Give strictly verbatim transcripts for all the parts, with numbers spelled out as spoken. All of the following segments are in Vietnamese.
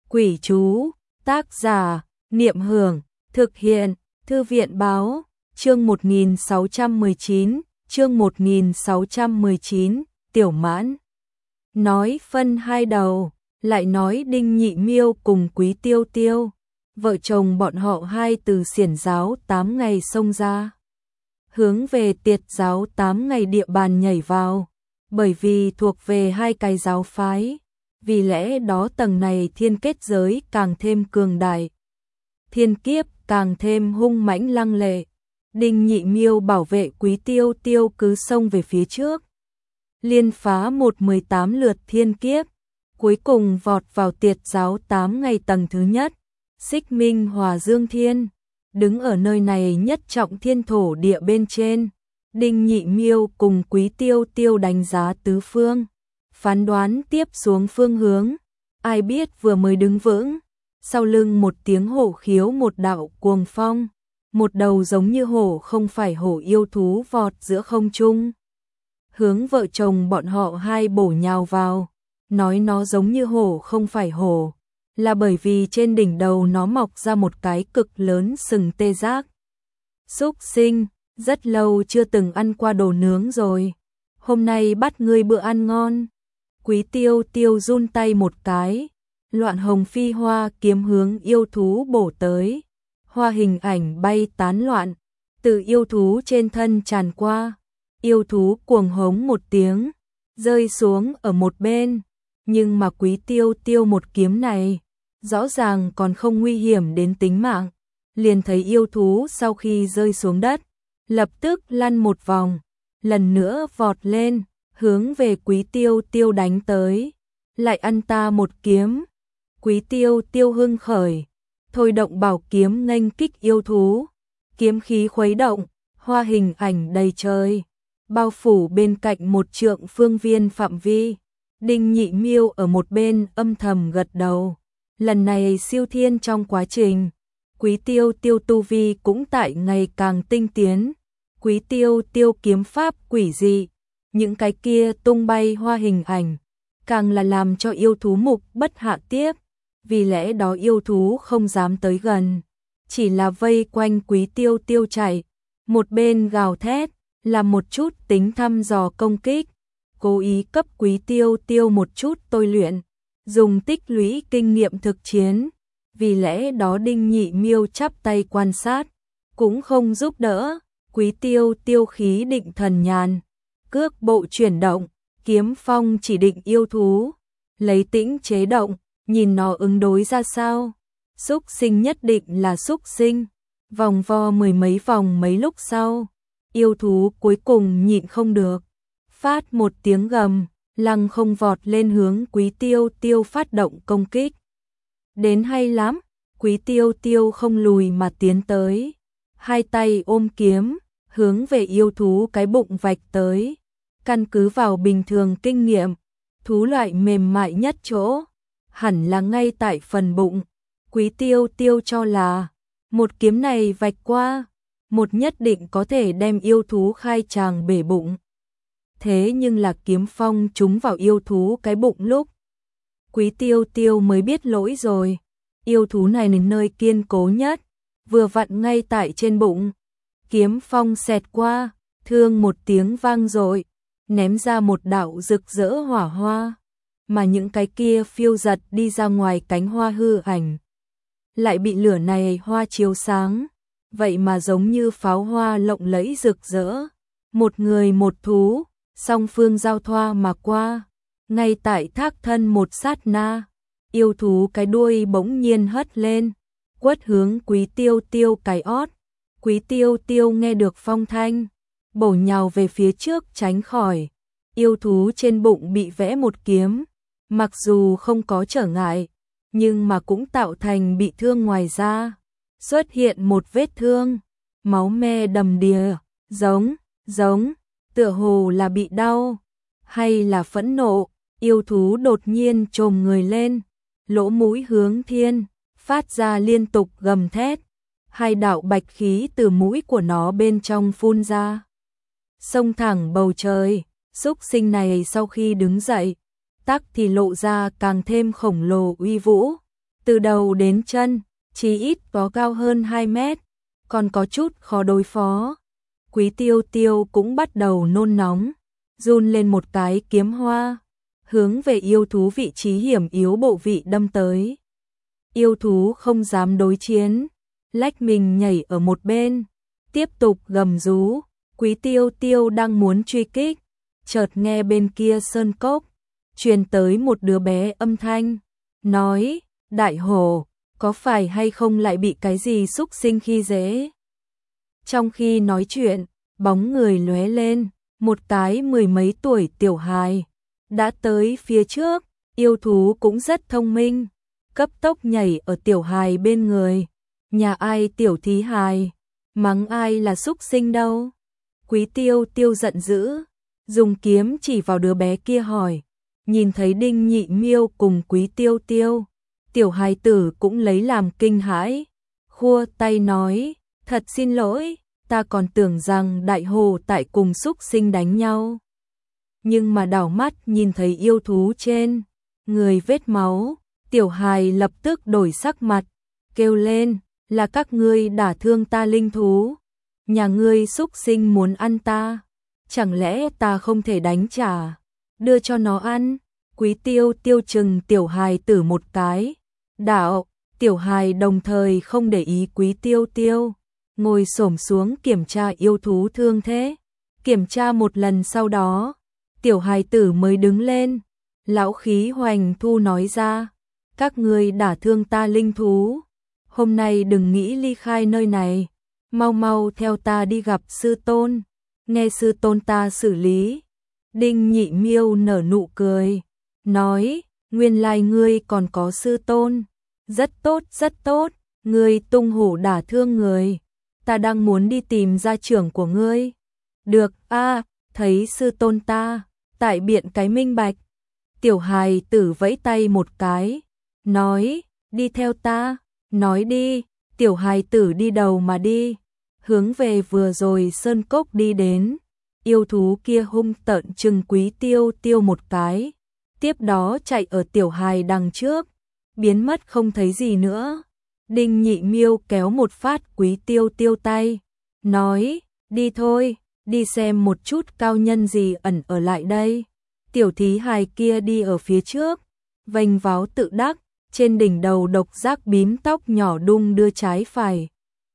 Quỷ chú, tác giả, Niệm Hưởng, thực hiện, Thư viện báo, chương một nghìn sáu trăm mười chín, chương một nghìn sáu trăm mười chín, Tiểu Mãn. Nói phân hai đầu, lại nói Đinh Nhị Miêu cùng Quý Tiêu Tiêu, vợ chồng bọn họ hai từ xiển giáo tám ngày xông ra, hướng về Tiệt giáo tám ngày địa bàn nhảy vào, bởi vì thuộc về hai cái giáo phái, vì lẽ đó tầng này thiên kết giới càng thêm cường đại, thiên kiếp càng thêm hung mãnh lăng lệ. Đinh Nhị Miêu bảo vệ Quý Tiêu Tiêu cứ xông về phía trước, liên phá một mười tám lượt thiên kiếp, cuối cùng vọt vào Tiệt giáo tám ngày tầng thứ nhất, Xích Minh Hòa Dương Thiên, đứng ở nơi này nhất trọng thiên thổ địa bên trên. Đinh Nhị Miêu cùng Quý Tiêu Tiêu đánh giá tứ phương, phán đoán tiếp xuống phương hướng, ai biết vừa mới đứng vững, sau lưng một tiếng hổ khiếu một đạo cuồng phong, một đầu giống như hổ không phải hổ yêu thú vọt giữa không trung, hướng vợ chồng bọn họ hai bổ nhào vào. Nói nó giống như hổ không phải hổ, là bởi vì trên đỉnh đầu nó mọc ra một cái cực lớn sừng tê giác. Súc sinh, rất lâu chưa từng ăn qua đồ nướng rồi, hôm nay bắt ngươi bữa ăn ngon. Quý Tiêu Tiêu run tay một cái, loạn hồng phi hoa kiếm hướng yêu thú bổ tới, hoa hình ảnh bay tán loạn, từ yêu thú trên thân tràn qua, yêu thú cuồng hống một tiếng, rơi xuống ở một bên, nhưng mà Quý Tiêu Tiêu một kiếm này, rõ ràng còn không nguy hiểm đến tính mạng, liền thấy yêu thú sau khi rơi xuống đất, lập tức lăn một vòng, lần nữa vọt lên, hướng về Quý Tiêu Tiêu đánh tới, lại ăn ta một kiếm. Quý Tiêu Tiêu hưng khởi, thôi động bảo kiếm nghênh kích yêu thú, kiếm khí khuấy động, hoa hình ảnh đầy trời, bao phủ bên cạnh một trượng phương viên phạm vi. Đinh Nhị Miêu ở một bên âm thầm gật đầu, lần này siêu thiên trong quá trình, Quý Tiêu Tiêu tu vi cũng tại ngày càng tinh tiến, Quý Tiêu Tiêu kiếm pháp quỷ dị, những cái kia tung bay hoa hình ảnh, càng là làm cho yêu thú mục bất hạ tiếp, vì lẽ đó yêu thú không dám tới gần, chỉ là vây quanh Quý Tiêu Tiêu chạy, một bên gào thét, làm một chút tính thăm dò công kích, cố ý cấp Quý Tiêu Tiêu một chút tôi luyện, dùng tích lũy kinh nghiệm thực chiến, vì lẽ đó Đinh Nhị Miêu chắp tay quan sát, cũng không giúp đỡ. Quý Tiêu Tiêu khí định thần nhàn, cước bộ chuyển động, kiếm phong chỉ định yêu thú, lấy tĩnh chế động, nhìn nó ứng đối ra sao. Súc sinh nhất định là súc sinh, vòng vo mười mấy vòng mấy lúc sau, yêu thú cuối cùng nhịn không được, phát một tiếng gầm, lăng không vọt lên hướng Quý Tiêu Tiêu phát động công kích. Đến hay lắm, Quý Tiêu Tiêu không lùi mà tiến tới, hai tay ôm kiếm, hướng về yêu thú cái bụng vạch tới. Căn cứ vào bình thường kinh nghiệm, thú loại mềm mại nhất chỗ, hẳn là ngay tại phần bụng. Quý Tiêu Tiêu cho là, một kiếm này vạch qua, một nhất định có thể đem yêu thú khai tràng bể bụng. Thế nhưng là kiếm phong trúng vào yêu thú cái bụng lúc, Quý Tiêu Tiêu mới biết lỗi rồi, yêu thú này là nơi kiên cố nhất, vừa vặn ngay tại trên bụng. Kiếm phong xẹt qua, thương một tiếng vang dội, ném ra một đạo rực rỡ hỏa hoa, mà những cái kia phiêu giật đi ra ngoài cánh hoa hư ảnh, lại bị lửa này hoa chiếu sáng, vậy mà giống như pháo hoa lộng lẫy rực rỡ. Một người một thú, song phương giao thoa mà qua, ngay tại thác thân một sát na, yêu thú cái đuôi bỗng nhiên hất lên, quất hướng Quý Tiêu Tiêu cái ót. Quý Tiêu Tiêu nghe được phong thanh, bổ nhào về phía trước tránh khỏi, yêu thú trên bụng bị vẽ một kiếm, mặc dù không có trở ngại, nhưng mà cũng tạo thành bị thương ngoài da, xuất hiện một vết thương, máu me đầm đìa, giống, giống, tựa hồ là bị đau, hay là phẫn nộ, yêu thú đột nhiên trồm người lên, lỗ mũi hướng thiên, phát ra liên tục gầm thét. Hai đạo bạch khí từ mũi của nó bên trong phun ra, xông thẳng bầu trời. Súc sinh này sau khi đứng dậy, tắc thì lộ ra càng thêm khổng lồ uy vũ, từ đầu đến chân, chí ít có cao hơn hai mét, còn có chút khó đối phó. Quý Tiêu Tiêu cũng bắt đầu nôn nóng, run lên một cái kiếm hoa, hướng về yêu thú vị trí hiểm yếu bộ vị đâm tới. Yêu thú không dám đối chiến, lách mình nhảy ở một bên, tiếp tục gầm rú. Quý Tiêu Tiêu đang muốn truy kích, chợt nghe bên kia sơn cốc truyền tới một đứa bé âm thanh, nói: "Đại hổ, có phải hay không lại bị cái gì xúc sinh khi dễ?" Trong khi nói chuyện, bóng người lóe lên, một cái mười mấy tuổi tiểu hài đã tới phía trước. Yêu thú cũng rất thông minh, cấp tốc nhảy ở tiểu hài bên người. Nhà ai tiểu thí hài, mắng ai là xúc sinh đâu? Quý Tiêu Tiêu giận dữ, dùng kiếm chỉ vào đứa bé kia hỏi. Nhìn thấy Đinh Nhị Miêu cùng Quý Tiêu Tiêu, tiểu hài tử cũng lấy làm kinh hãi, khua tay nói: "Thật xin lỗi, ta còn tưởng rằng đại hồ tại cùng xúc sinh đánh nhau." Nhưng mà đảo mắt nhìn thấy yêu thú trên người vết máu, tiểu hài lập tức đổi sắc mặt, kêu lên: "Là các ngươi đả thương ta linh thú, nhà ngươi xúc sinh muốn ăn ta, chẳng lẽ ta không thể đánh trả, đưa cho nó ăn?" Quý Tiêu Tiêu chừng tiểu hài tử một cái, đạo. Tiểu hài đồng thời không để ý Quý Tiêu Tiêu, ngồi xổm xuống kiểm tra yêu thú thương thế. Kiểm tra một lần sau đó, tiểu hài tử mới đứng lên, lão khí hoành thu nói ra: "Các ngươi đả thương ta linh thú, hôm nay đừng nghĩ ly khai nơi này, mau mau theo ta đi gặp sư tôn, nghe sư tôn ta xử lý." Đinh Nhị Miêu nở nụ cười, nói: "Nguyên lai ngươi còn có sư tôn, rất tốt rất tốt, ngươi tung hổ đả thương người, ta đang muốn đi tìm gia trưởng của ngươi." "Được a, thấy sư tôn ta, tại biện cái minh bạch." Tiểu hài tử vẫy tay một cái, nói: "Đi theo ta." "Nói đi." Tiểu hài tử đi đầu mà đi, hướng về vừa rồi sơn cốc đi đến. Yêu thú kia hung tợn trừng Quý Tiêu Tiêu một cái, tiếp đó chạy ở tiểu hài đằng trước, biến mất không thấy gì nữa. Đinh Nhị Miêu kéo một phát Quý Tiêu Tiêu tay, nói: "Đi thôi, đi xem một chút cao nhân gì ẩn ở lại đây." Tiểu thí hài kia đi ở phía trước, vênh váo tự đắc, trên đỉnh đầu độc giác bím tóc nhỏ đung đưa trái phải.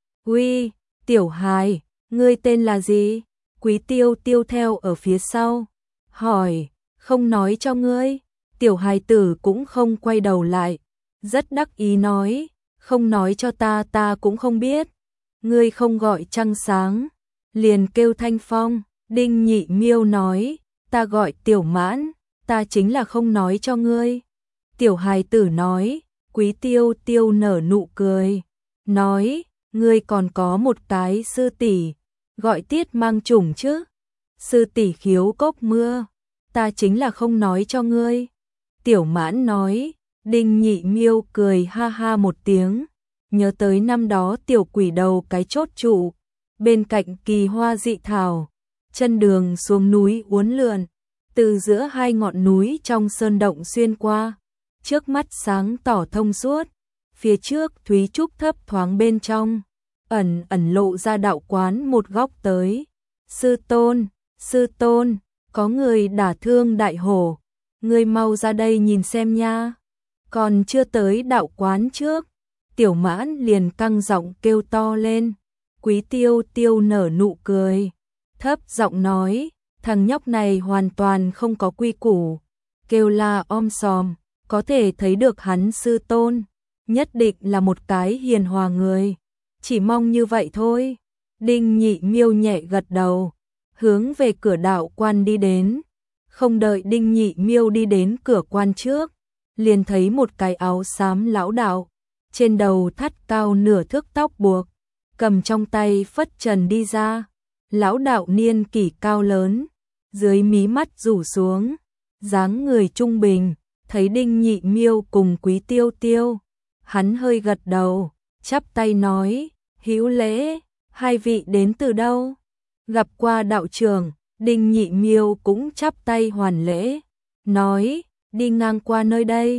"Uy, tiểu hài, ngươi tên là gì?" Quý Tiêu Tiêu theo ở phía sau, hỏi. "Không nói cho ngươi." Tiểu hài tử cũng không quay đầu lại, rất đắc ý nói: "Không nói cho ta ta cũng không biết. Ngươi không gọi trăng sáng, liền kêu Thanh Phong." Đinh Nhị Miêu nói: "Ta gọi Tiểu Mãn, ta chính là không nói cho ngươi." Tiểu hài tử nói. Quý Tiêu Tiêu nở nụ cười, nói: "Ngươi còn có một cái sư tỷ, gọi Tiết Mang Chủng chứ?" "Sư tỷ khiếu cốc mưa, ta chính là không nói cho ngươi." Tiểu Mãn nói. Đinh Nhị Miêu cười ha ha một tiếng, nhớ tới năm đó tiểu quỷ đầu cái chốt trụ, bên cạnh kỳ hoa dị thảo, chân đường xuống núi uốn lượn, từ giữa hai ngọn núi trong sơn động xuyên qua, trước mắt sáng tỏ thông suốt, phía trước Thúy Trúc thấp thoáng bên trong, ẩn ẩn lộ ra đạo quán một góc tới. "Sư tôn, sư tôn, có người đả thương đại hổ, ngươi mau ra đây nhìn xem nha." Còn chưa tới đạo quán trước, Tiểu Mãn liền căng giọng kêu to lên. Quý Tiêu Tiêu nở nụ cười, thấp giọng nói: "Thằng nhóc này hoàn toàn không có quy củ, kêu la om sòm, có thể thấy được hắn sư tôn nhất định là một cái hiền hòa người, chỉ mong như vậy thôi." Đinh Nhị Miêu nhẹ gật đầu, hướng về cửa đạo quan đi đến. Không đợi Đinh Nhị Miêu đi đến cửa quan trước, liền thấy một cái áo xám lão đạo, trên đầu thắt cao nửa thước tóc buộc, cầm trong tay phất trần đi ra. Lão đạo niên kỷ cao lớn, dưới mí mắt rủ xuống, dáng người trung bình, thấy Đinh Nhị Miêu cùng Quý Tiêu Tiêu, hắn hơi gật đầu, chắp tay nói: "Hữu lễ, hai vị đến từ đâu?" Gặp qua đạo trưởng, Đinh Nhị Miêu cũng chắp tay hoàn lễ, nói: "Đi ngang qua nơi đây,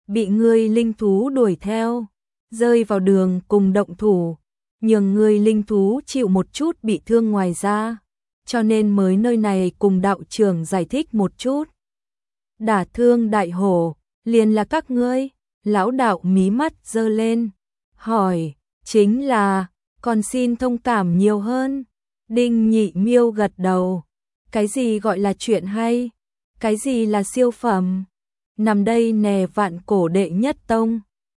bị ngươi linh thú đuổi theo, rơi vào đường cùng động thủ, nhường ngươi linh thú chịu một chút bị thương ngoài ra, cho nên mới nơi này cùng đạo trưởng giải thích một chút. Đả thương đại hổ, liền là các ngươi, lão đạo mí mắt giơ lên, hỏi, chính là, còn xin thông cảm nhiều hơn. Đinh Nhị Miêu gật đầu, cái gì gọi là chuyện hay, cái gì là siêu phẩm, nằm đây nè vạn cổ đệ nhất tông,